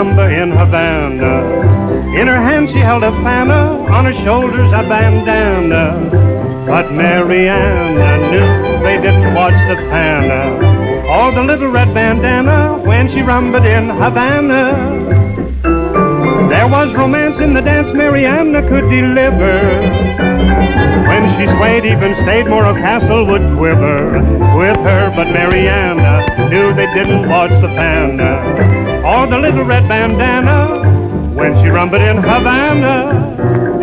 rumba in Havana. In her hand she held a fana, on her shoulders a bandana. But Mariana knew they didn't watch the pana, or the little red bandana when she rumbaed in Havana. There was romance in the dance Mariana could deliver. When she swayed, even Staidmore Castle would quiver with her. But Mariana knew they didn't watch the pana, or the little red bandana when she rumbaed in Havana.